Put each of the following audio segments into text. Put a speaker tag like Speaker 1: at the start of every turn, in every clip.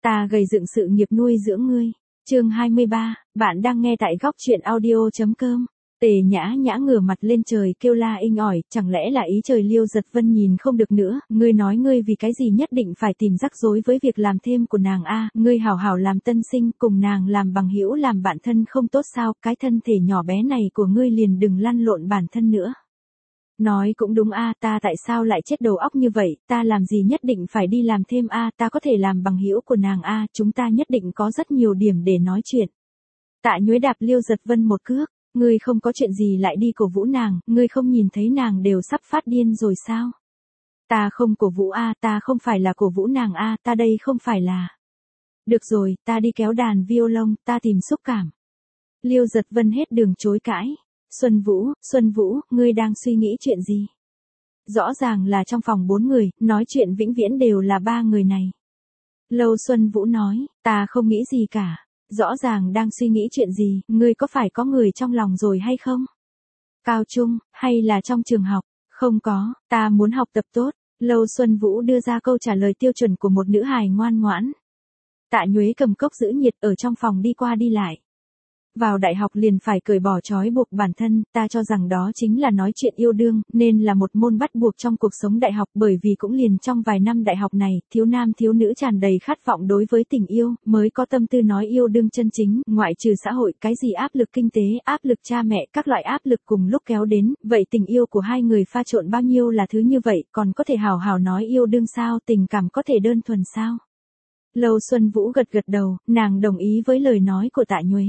Speaker 1: Ta gầy dựng sự nghiệp nuôi dưỡng ngươi. Chương 23, bạn đang nghe tại góc truyện audio.com. Tề Nhã Nhã ngửa mặt lên trời kêu la inh ỏi, chẳng lẽ là ý trời Liêu Giật Vân nhìn không được nữa, ngươi nói ngươi vì cái gì nhất định phải tìm rắc rối với việc làm thêm của nàng a, ngươi hảo hảo làm tân sinh, cùng nàng làm bằng hữu làm bạn thân không tốt sao, cái thân thể nhỏ bé này của ngươi liền đừng lăn lộn bản thân nữa. Nói cũng đúng a, ta tại sao lại chết đầu óc như vậy, ta làm gì nhất định phải đi làm thêm a, ta có thể làm bằng hữu của nàng a, chúng ta nhất định có rất nhiều điểm để nói chuyện. Tạ Nhuế đạp Liêu Giật Vân một cước, ngươi không có chuyện gì lại đi cổ vũ nàng, ngươi không nhìn thấy nàng đều sắp phát điên rồi sao? Ta không cổ vũ a, ta không phải là cổ vũ nàng a, ta đây không phải là. Được rồi, ta đi kéo đàn violon, ta tìm xúc cảm. Liêu Giật Vân hết đường chối cãi. Xuân Vũ, ngươi đang suy nghĩ chuyện gì? Rõ ràng là trong phòng 4 người, nói chuyện vĩnh viễn đều là 3 người này. Lâu Xuân Vũ nói, ta không nghĩ gì cả. Rõ ràng đang suy nghĩ chuyện gì, ngươi có phải có người trong lòng rồi hay không? Cao trung, hay là trong trường học? Không có, ta muốn học tập tốt. Lâu Xuân Vũ đưa ra câu trả lời tiêu chuẩn của một nữ hài ngoan ngoãn. Tạ Nhuế cầm cốc giữ nhiệt ở trong phòng đi qua đi lại. Vào đại học liền phải cởi bỏ trói buộc bản thân, ta cho rằng đó chính là nói chuyện yêu đương, nên là một môn bắt buộc trong cuộc sống đại học, bởi vì cũng liền trong vài năm đại học này, thiếu nam thiếu nữ tràn đầy khát vọng đối với tình yêu, mới có tâm tư nói yêu đương chân chính, ngoại trừ xã hội, cái gì áp lực kinh tế, áp lực cha mẹ, các loại áp lực cùng lúc kéo đến, vậy tình yêu của hai người pha trộn bao nhiêu là thứ như vậy, còn có thể hào hào nói yêu đương sao, tình cảm có thể đơn thuần sao? Lâu Xuân Vũ gật gật đầu, nàng đồng ý với lời nói của Tạ Nhuế.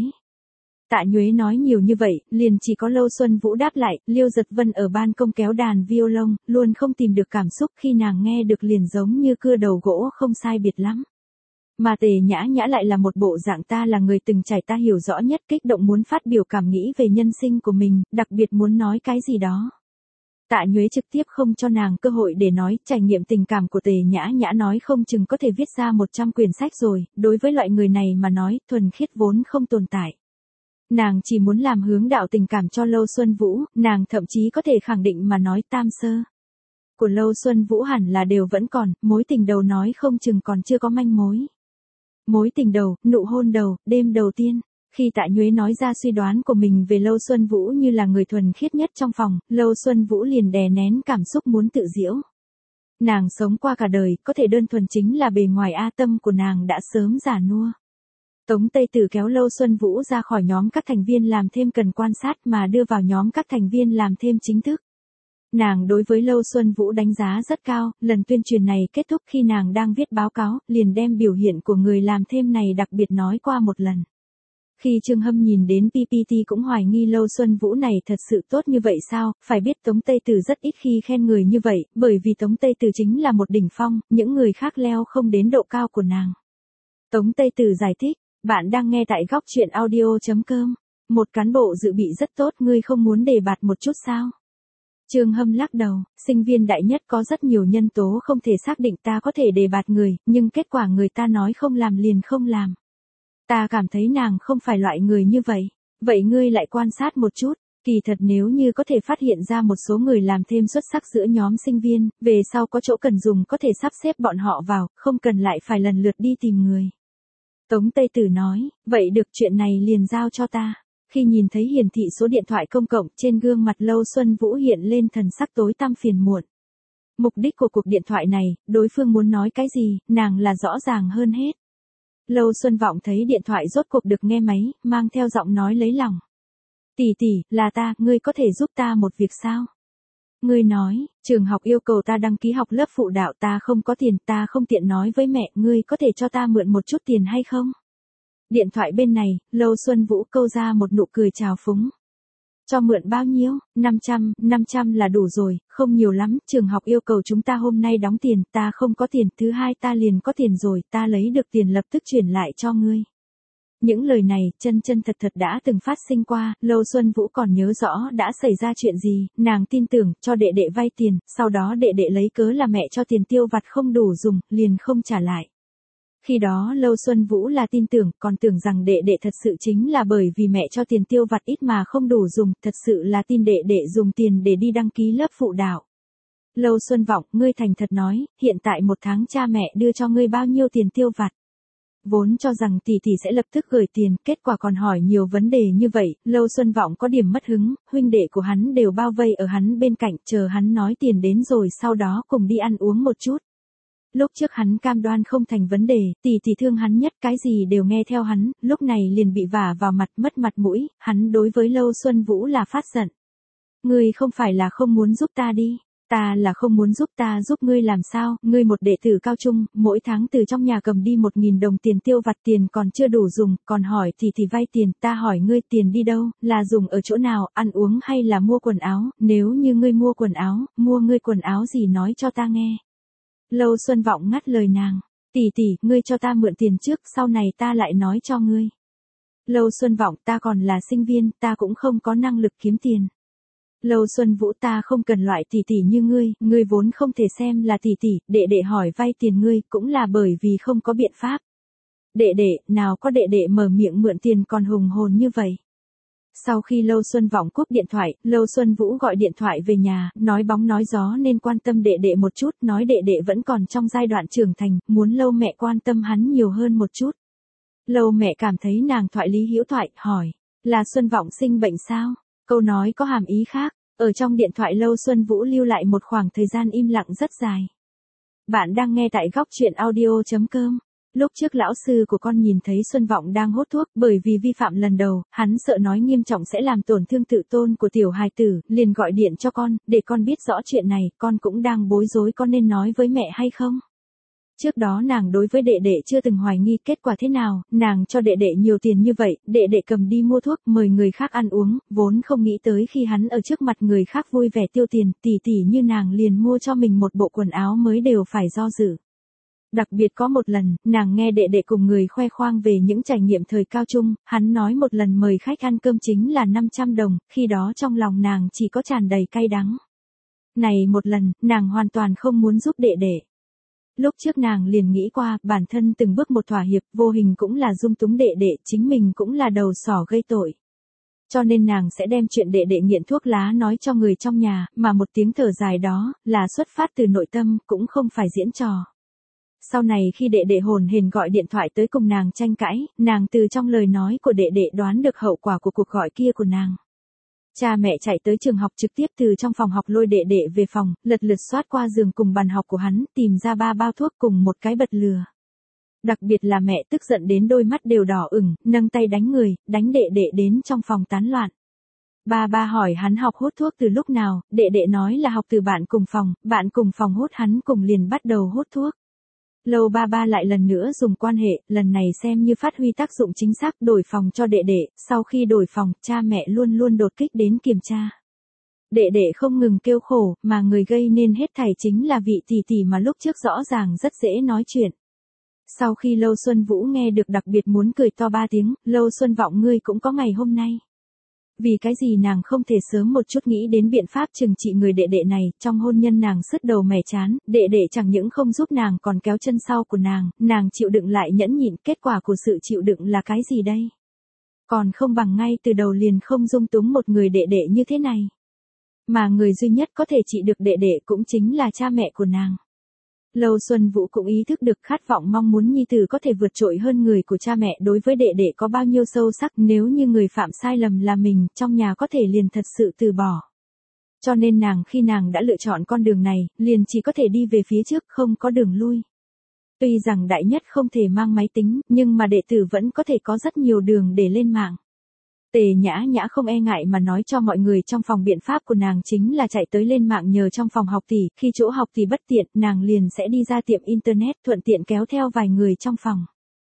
Speaker 1: Tạ Nhuế nói nhiều như vậy, liền chỉ có Lâu Xuân Vũ đáp lại, Liêu Giật Vân ở ban công kéo đàn violon, luôn không tìm được cảm xúc, khi nàng nghe được liền giống như cưa đầu gỗ không sai biệt lắm. Mà Tề Nhã Nhã lại là một bộ dạng ta là người từng trải ta hiểu rõ nhất, kích động muốn phát biểu cảm nghĩ về nhân sinh của mình, đặc biệt muốn nói cái gì đó. Tạ Nhuế trực tiếp không cho nàng cơ hội để nói, trải nghiệm tình cảm của Tề Nhã Nhã nói không chừng có thể viết ra 100 quyển sách rồi, đối với loại người này mà nói, thuần khiết vốn không tồn tại. Nàng chỉ muốn làm hướng đạo tình cảm cho Lâu Xuân Vũ, nàng thậm chí có thể khẳng định mà nói tam sơ của Lâu Xuân Vũ hẳn là đều vẫn còn, mối tình đầu nói không chừng còn chưa có manh mối. Mối tình đầu, nụ hôn đầu, đêm đầu tiên. Khi Tạ Nhuế nói ra suy đoán của mình về Lâu Xuân Vũ như là người thuần khiết nhất trong phòng, Lâu Xuân Vũ liền đè nén cảm xúc muốn tự giễu. Nàng sống qua cả đời, có thể đơn thuần chính là bề ngoài a, tâm của nàng đã sớm già nua. Tống Tây Tử kéo Lâu Xuân Vũ ra khỏi nhóm các thành viên làm thêm cần quan sát mà đưa vào nhóm các thành viên làm thêm chính thức. Nàng đối với Lâu Xuân Vũ đánh giá rất cao, lần tuyên truyền này kết thúc khi nàng đang viết báo cáo, liền đem biểu hiện của người làm thêm này đặc biệt nói qua một lần. Khi Trương Hâm nhìn đến PPT cũng hoài nghi Lâu Xuân Vũ này thật sự tốt như vậy sao, phải biết Tống Tây Tử rất ít khi khen người như vậy, bởi vì Tống Tây Tử chính là một đỉnh phong, những người khác leo không đến độ cao của nàng. Tống Tây Tử giải thích. Bạn đang nghe tại góc truyện audio.com. Một cán bộ dự bị rất tốt, ngươi không muốn đề bạt một chút sao? Trương Hâm lắc đầu, sinh viên đại nhất có rất nhiều nhân tố không thể xác định ta có thể đề bạt người, nhưng kết quả người ta nói không làm liền không làm. Ta cảm thấy nàng không phải loại người như vậy. Vậy ngươi lại quan sát một chút, kỳ thật nếu như có thể phát hiện ra một số người làm thêm xuất sắc giữa nhóm sinh viên, về sau có chỗ cần dùng có thể sắp xếp bọn họ vào, không cần lại phải lần lượt đi tìm người. Tống Tây Tử nói, vậy được chuyện này liền giao cho ta. Khi nhìn thấy hiển thị số điện thoại công cộng trên gương mặt Lâu Xuân Vũ hiện lên thần sắc tối tăm phiền muộn. Mục đích của cuộc điện thoại này, đối phương muốn nói cái gì, nàng là rõ ràng hơn hết. Lâu Xuân Vọng thấy điện thoại rốt cuộc được nghe máy, mang theo giọng nói lấy lòng. Tỷ tỷ, là ta, ngươi có thể giúp ta một việc sao? Ngươi nói, trường học yêu cầu ta đăng ký học lớp phụ đạo, ta không có tiền, ta không tiện nói với mẹ, ngươi có thể cho ta mượn một chút tiền hay không? Điện thoại bên này, Lâu Xuân Vũ câu ra một nụ cười trào phúng. Cho mượn bao nhiêu? 500 là đủ rồi, không nhiều lắm, trường học yêu cầu chúng ta hôm nay đóng tiền, ta không có tiền, thứ hai ta liền có tiền rồi, ta lấy được tiền lập tức chuyển lại cho ngươi. Những lời này, chân thật đã từng phát sinh qua, Lâu Xuân Vũ còn nhớ rõ đã xảy ra chuyện gì, nàng tin tưởng, cho đệ đệ vay tiền, sau đó đệ đệ lấy cớ là mẹ cho tiền tiêu vặt không đủ dùng, liền không trả lại. Khi đó Lâu Xuân Vũ là tin tưởng, còn tưởng rằng đệ đệ thật sự chính là bởi vì mẹ cho tiền tiêu vặt ít mà không đủ dùng, thật sự là tin đệ đệ dùng tiền để đi đăng ký lớp phụ đạo. Lâu Xuân Vọng, ngươi thành thật nói, hiện tại một tháng cha mẹ đưa cho ngươi bao nhiêu tiền tiêu vặt? vốn cho rằng tỷ tỷ sẽ lập tức gửi tiền, kết quả còn hỏi nhiều vấn đề như vậy, Lâu Xuân Vọng có điểm mất hứng, huynh đệ của hắn đều bao vây ở hắn bên cạnh, chờ hắn nói tiền đến rồi sau đó cùng đi ăn uống một chút. Lúc trước hắn cam đoan không thành vấn đề, tỷ tỷ thương hắn nhất, cái gì đều nghe theo hắn, lúc này liền bị vả vào mặt, mất mặt mũi, hắn đối với Lâu Xuân Vũ là phát giận. Ngươi không phải là không muốn giúp ta đi. Ta là không muốn giúp, ta giúp ngươi làm sao, ngươi một đệ tử cao trung, mỗi tháng từ trong nhà cầm đi 1.000 đồng tiền tiêu vặt, tiền còn chưa đủ dùng, còn hỏi thì vay tiền, ta hỏi ngươi tiền đi đâu, là dùng ở chỗ nào, ăn uống hay là mua quần áo, nếu như ngươi mua quần áo, mua ngươi quần áo gì nói cho ta nghe. Lâu Xuân Vọng ngắt lời nàng, tỷ tỷ, ngươi cho ta mượn tiền trước, sau này ta lại nói cho ngươi. Lâu Xuân Vọng, ta còn là sinh viên, ta cũng không có năng lực kiếm tiền. Lâu Xuân Vũ, ta không cần loại tỷ tỷ như ngươi vốn không thể xem là tỷ tỷ, đệ đệ hỏi vay tiền ngươi cũng là bởi vì không có biện pháp. Đệ đệ, nào có đệ đệ mở miệng mượn tiền còn hùng hồn như vậy. Sau khi Lâu Xuân Vọng cúp điện thoại, Lâu Xuân Vũ gọi điện thoại về nhà, nói bóng nói gió nên quan tâm đệ đệ một chút, nói đệ đệ vẫn còn trong giai đoạn trưởng thành, muốn Lâu mẹ quan tâm hắn nhiều hơn một chút. Lâu mẹ cảm thấy nàng thoại lý hữu thoại, hỏi, là Xuân Vọng sinh bệnh sao? Câu nói có hàm ý khác, ở trong điện thoại Lâu Xuân Vũ lưu lại một khoảng thời gian im lặng rất dài. Bạn đang nghe tại góc truyện audio.com. Lúc trước lão sư của con nhìn thấy Xuân Vọng đang hút thuốc, bởi vì vi phạm lần đầu, hắn sợ nói nghiêm trọng sẽ làm tổn thương tự tôn của tiểu hài tử, liền gọi điện cho con, để con biết rõ chuyện này, con cũng đang bối rối có nên nói với mẹ hay không. Trước đó nàng đối với đệ đệ chưa từng hoài nghi, kết quả thế nào, nàng cho đệ đệ nhiều tiền như vậy, đệ đệ cầm đi mua thuốc, mời người khác ăn uống, vốn không nghĩ tới khi hắn ở trước mặt người khác vui vẻ tiêu tiền, tỷ tỷ như nàng liền mua cho mình một bộ quần áo mới đều phải do dự. Đặc biệt có một lần, nàng nghe đệ đệ cùng người khoe khoang về những trải nghiệm thời cao trung, hắn nói một lần mời khách ăn cơm chính là 500 đồng, khi đó trong lòng nàng chỉ có tràn đầy cay đắng. Này một lần, nàng hoàn toàn không muốn giúp đệ đệ. Lúc trước nàng liền nghĩ qua, bản thân từng bước một thỏa hiệp, vô hình cũng là dung túng đệ đệ, chính mình cũng là đầu sỏ gây tội. Cho nên nàng sẽ đem chuyện đệ đệ nghiện thuốc lá nói cho người trong nhà, mà một tiếng thở dài đó, là xuất phát từ nội tâm, cũng không phải diễn trò. Sau này khi đệ đệ hồn hển gọi điện thoại tới cùng nàng tranh cãi, nàng từ trong lời nói của đệ đệ đoán được hậu quả của cuộc gọi kia của nàng. Cha mẹ chạy tới trường học trực tiếp từ trong phòng học lôi đệ đệ về phòng, lật lượt soát qua giường cùng bàn học của hắn, tìm ra 3 bao thuốc cùng một cái bật lửa. Đặc biệt là mẹ tức giận đến đôi mắt đều đỏ ửng, nâng tay đánh người, đánh đệ đệ đến trong phòng tán loạn. Ba hỏi hắn học hút thuốc từ lúc nào, đệ đệ nói là học từ bạn cùng phòng hút, hắn cùng liền bắt đầu hút thuốc. Lâu ba lại lần nữa dùng quan hệ, lần này xem như phát huy tác dụng chính xác, đổi phòng cho đệ đệ, sau khi đổi phòng, cha mẹ luôn luôn đột kích đến kiểm tra. Đệ đệ không ngừng kêu khổ, mà người gây nên hết thảy chính là vị tỷ tỷ mà lúc trước rõ ràng rất dễ nói chuyện. Sau khi Lâu Xuân Vũ nghe được đặc biệt muốn cười to 3 tiếng, Lâu Xuân Vọng ngươi cũng có ngày hôm nay. Vì cái gì nàng không thể sớm một chút nghĩ đến biện pháp trừng trị người đệ đệ này, trong hôn nhân nàng sứt đầu mẻ chán, đệ đệ chẳng những không giúp nàng còn kéo chân sau của nàng chịu đựng lại nhẫn nhịn, kết quả của sự chịu đựng là cái gì đây? Còn không bằng ngay từ đầu liền không dung túng một người đệ đệ như thế này. Mà người duy nhất có thể trị được đệ đệ cũng chính là cha mẹ của nàng. Lâu Xuân Vũ cũng ý thức được khát vọng mong muốn nhi tử có thể vượt trội hơn người của cha mẹ đối với đệ đệ có bao nhiêu sâu sắc, nếu như người phạm sai lầm là mình, trong nhà có thể liền thật sự từ bỏ. Cho nên khi nàng đã lựa chọn con đường này, liền chỉ có thể đi về phía trước, không có đường lui. Tuy rằng đại nhất không thể mang máy tính, nhưng mà đệ tử vẫn có thể có rất nhiều đường để lên mạng. Tề Nhã Nhã không e ngại mà nói cho mọi người trong phòng, biện pháp của nàng chính là chạy tới lên mạng nhờ trong phòng học tỷ, khi chỗ học tỷ bất tiện, nàng liền sẽ đi ra tiệm internet, thuận tiện kéo theo vài người trong phòng.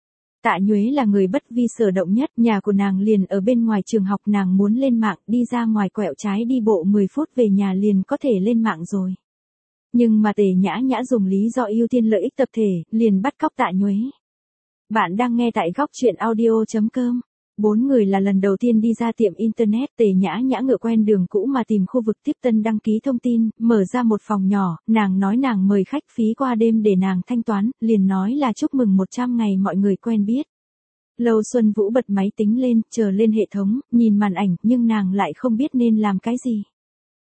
Speaker 1: Tạ Nhuế là người bất vi sở động nhất, nhà của nàng liền ở bên ngoài trường học, nàng muốn lên mạng, đi ra ngoài quẹo trái đi bộ 10 phút về nhà liền có thể lên mạng rồi. Nhưng mà Tề Nhã Nhã dùng lý do ưu tiên lợi ích tập thể, liền bắt cóc Tạ Nhuế. Bạn đang nghe tại góc truyện audio.com. 4 người là lần đầu tiên đi ra tiệm internet, Tề Nhã Nhã ngựa quen đường cũ mà tìm khu vực tiếp tân đăng ký thông tin, mở ra một phòng nhỏ, nàng nói nàng mời khách phí qua đêm để nàng thanh toán, liền nói là chúc mừng 100 ngày mọi người quen biết. Lâu Xuân Vũ bật máy tính lên, chờ lên hệ thống, nhìn màn ảnh, nhưng nàng lại không biết nên làm cái gì.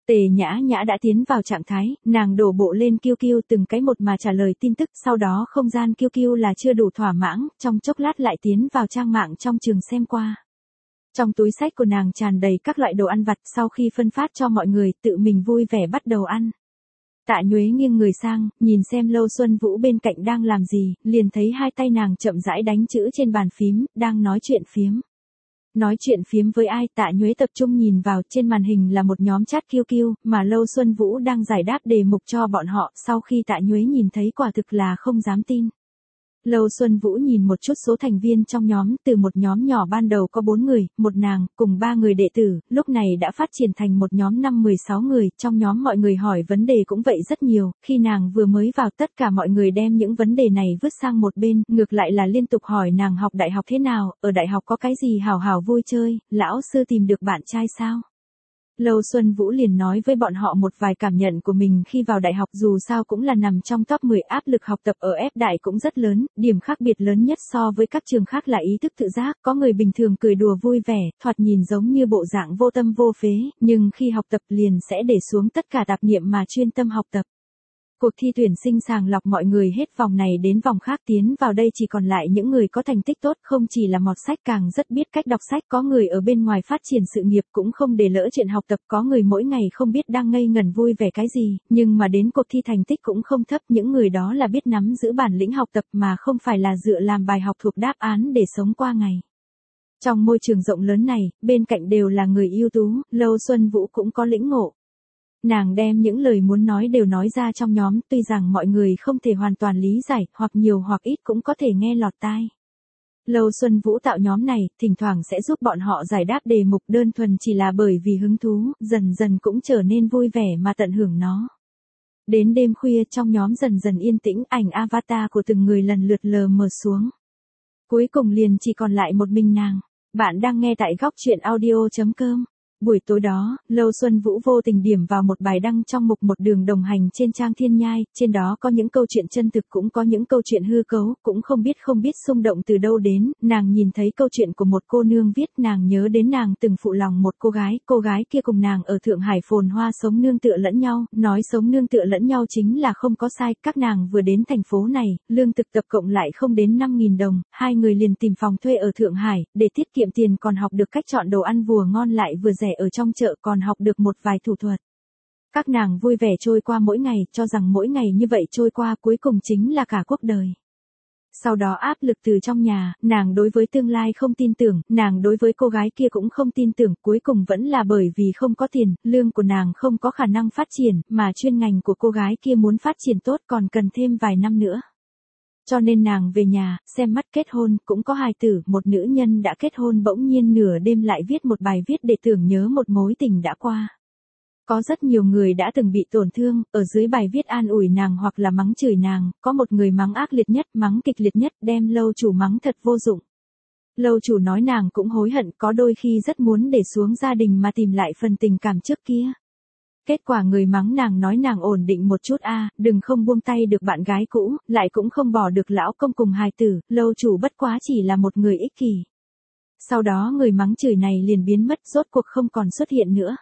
Speaker 1: Tề Nhã Nhã đã tiến vào trạng thái, nàng đổ bộ lên QQ từng cái một mà trả lời tin tức, sau đó không gian QQ là chưa đủ thỏa mãn, trong chốc lát lại tiến vào trang mạng trong trường xem qua. Trong túi xách của nàng tràn đầy các loại đồ ăn vặt, sau khi phân phát cho mọi người, tự mình vui vẻ bắt đầu ăn. Tạ Nhuế nghiêng người sang, nhìn xem Lâu Xuân Vũ bên cạnh đang làm gì, liền thấy hai tay nàng chậm rãi đánh chữ trên bàn phím, đang nói chuyện phiếm. Nói chuyện phiếm với ai? Tạ Nhuế tập trung nhìn vào, trên màn hình là một nhóm chat QQ, mà Lâu Xuân Vũ đang giải đáp đề mục cho bọn họ, sau khi Tạ Nhuế nhìn thấy quả thực là không dám tin. Lâu Xuân Vũ nhìn một chút số thành viên trong nhóm, từ một nhóm nhỏ ban đầu có 4 người, một nàng, cùng 3 người đệ tử, lúc này đã phát triển thành một nhóm 5-16 người, trong nhóm mọi người hỏi vấn đề cũng vậy rất nhiều, khi nàng vừa mới vào tất cả mọi người đem những vấn đề này vứt sang một bên, ngược lại là liên tục hỏi nàng học đại học thế nào, ở đại học có cái gì hào hào vui chơi, lão sư tìm được bạn trai sao? Lâu Xuân Vũ liền nói với bọn họ một vài cảm nhận của mình khi vào đại học, dù sao cũng là nằm trong top 10, áp lực học tập ở F đại cũng rất lớn, điểm khác biệt lớn nhất so với các trường khác là ý thức tự giác, có người bình thường cười đùa vui vẻ, thoạt nhìn giống như bộ dạng vô tâm vô phế, nhưng khi học tập liền sẽ để xuống tất cả tạp niệm mà chuyên tâm học tập. Cuộc thi tuyển sinh sàng lọc mọi người hết vòng này đến vòng khác, tiến vào đây chỉ còn lại những người có thành tích tốt, không chỉ là mọt sách càng rất biết cách đọc sách, có người ở bên ngoài phát triển sự nghiệp cũng không để lỡ chuyện học tập, có người mỗi ngày không biết đang ngây ngẩn vui vẻ cái gì, nhưng mà đến cuộc thi thành tích cũng không thấp, những người đó là biết nắm giữ bản lĩnh học tập mà không phải là dựa làm bài học thuộc đáp án để sống qua ngày. Trong môi trường rộng lớn này, bên cạnh đều là người ưu tú, Lâu Xuân Vũ cũng có lĩnh ngộ. Nàng đem những lời muốn nói đều nói ra trong nhóm, tuy rằng mọi người không thể hoàn toàn lý giải, hoặc nhiều hoặc ít cũng có thể nghe lọt tai. Lâu Xuân Vũ tạo nhóm này, thỉnh thoảng sẽ giúp bọn họ giải đáp đề mục, đơn thuần chỉ là bởi vì hứng thú, dần dần cũng trở nên vui vẻ mà tận hưởng nó. Đến đêm khuya trong nhóm dần dần yên tĩnh, ảnh avatar của từng người lần lượt lờ mờ xuống. Cuối cùng liền chỉ còn lại một mình nàng. Bạn đang nghe tại góc truyện audio.com. Buổi tối đó, Lâu Xuân Vũ vô tình điểm vào một bài đăng trong mục một đường đồng hành trên trang Thiên Nhai, trên đó có những câu chuyện chân thực cũng có những câu chuyện hư cấu, cũng không biết xung động từ đâu đến, nàng nhìn thấy câu chuyện của một cô nương viết, nàng nhớ đến nàng từng phụ lòng một cô gái kia cùng nàng ở Thượng Hải phồn hoa sống nương tựa lẫn nhau, nói sống nương tựa lẫn nhau chính là không có sai, các nàng vừa đến thành phố này, lương thực tập cộng lại không đến 5.000 đồng, hai người liền tìm phòng thuê ở Thượng Hải, để tiết kiệm tiền còn học được cách chọn đồ ăn vừa ngon lại vừa rẻ ở trong chợ, còn học được một vài thủ thuật. Các nàng vui vẻ trôi qua mỗi ngày, cho rằng mỗi ngày như vậy trôi qua cuối cùng chính là cả cuộc đời. Sau đó áp lực từ trong nhà, nàng đối với tương lai không tin tưởng, nàng đối với cô gái kia cũng không tin tưởng, cuối cùng vẫn là bởi vì không có tiền, lương của nàng không có khả năng phát triển, mà chuyên ngành của cô gái kia muốn phát triển tốt còn cần thêm vài năm nữa. Cho nên nàng về nhà, xem mắt kết hôn, cũng có hài tử, một nữ nhân đã kết hôn bỗng nhiên nửa đêm lại viết một bài viết để tưởng nhớ một mối tình đã qua. Có rất nhiều người đã từng bị tổn thương, ở dưới bài viết an ủi nàng hoặc là mắng chửi nàng, có một người mắng ác liệt nhất, mắng kịch liệt nhất, đem Lâu chủ mắng thật vô dụng. Lâu chủ nói nàng cũng hối hận, có đôi khi rất muốn để xuống gia đình mà tìm lại phần tình cảm trước kia. Kết quả người mắng nàng nói nàng ổn định một chút đừng không buông tay được bạn gái cũ, lại cũng không bỏ được lão công cùng hài tử, Lâu chủ bất quá chỉ là một người ích kỷ. Sau đó người mắng chửi này liền biến mất, rốt cuộc không còn xuất hiện nữa.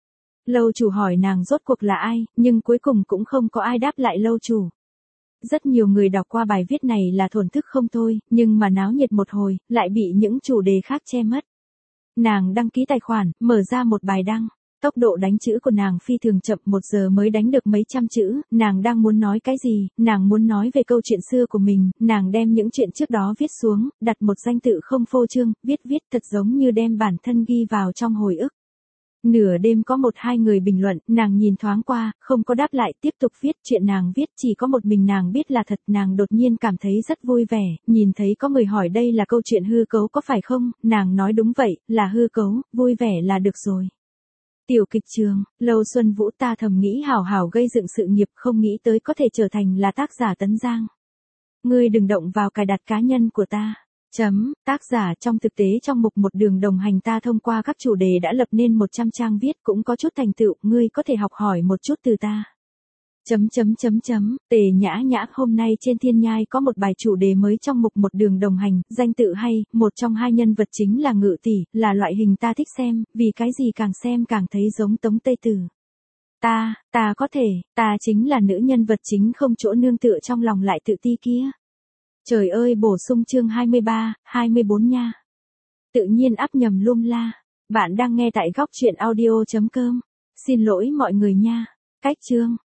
Speaker 1: Lâu chủ hỏi nàng rốt cuộc là ai, nhưng cuối cùng cũng không có ai đáp lại lâu chủ. Rất nhiều người đọc qua bài viết này là thổn thức không thôi, nhưng mà náo nhiệt một hồi, lại bị những chủ đề khác che mất. Nàng đăng ký tài khoản, mở ra một bài đăng. Tốc độ đánh chữ của nàng phi thường chậm, 1 giờ mới đánh được mấy trăm chữ, nàng đang muốn nói cái gì, nàng muốn nói về câu chuyện xưa của mình, nàng đem những chuyện trước đó viết xuống, đặt một danh tự không phô trương, viết thật giống như đem bản thân ghi vào trong hồi ức. Nửa đêm có 1-2 người bình luận, nàng nhìn thoáng qua, không có đáp lại, tiếp tục viết, chuyện nàng viết chỉ có một mình nàng biết là thật, nàng đột nhiên cảm thấy rất vui vẻ, nhìn thấy có người hỏi đây là câu chuyện hư cấu có phải không, nàng nói đúng vậy, là hư cấu, vui vẻ là được rồi. Tiểu kịch trường, Lâu Xuân Vũ ta thầm nghĩ hảo hảo gây dựng sự nghiệp, không nghĩ tới có thể trở thành là tác giả Tấn Giang. Ngươi đừng động vào cài đặt cá nhân của ta. Tác giả trong thực tế trong mục một đường đồng hành ta thông qua các chủ đề đã lập nên 100 trang viết cũng có chút thành tựu, ngươi có thể học hỏi một chút từ ta. Tề Nhã Nhã hôm nay trên Thiên Nhai có một bài chủ đề mới trong mục một đường đồng hành, danh tự hay, một trong hai nhân vật chính là Ngự tỷ, là loại hình ta thích xem, vì cái gì càng xem càng thấy giống Tống Tây Tử. Ta có thể, ta chính là nữ nhân vật chính không chỗ nương tựa trong lòng lại tự ti kia. Trời ơi, bổ sung chương 23, 24 nha. Tự nhiên áp nhầm lum la. Bạn đang nghe tại góc truyện audio.com. Xin lỗi mọi người nha. Cách chương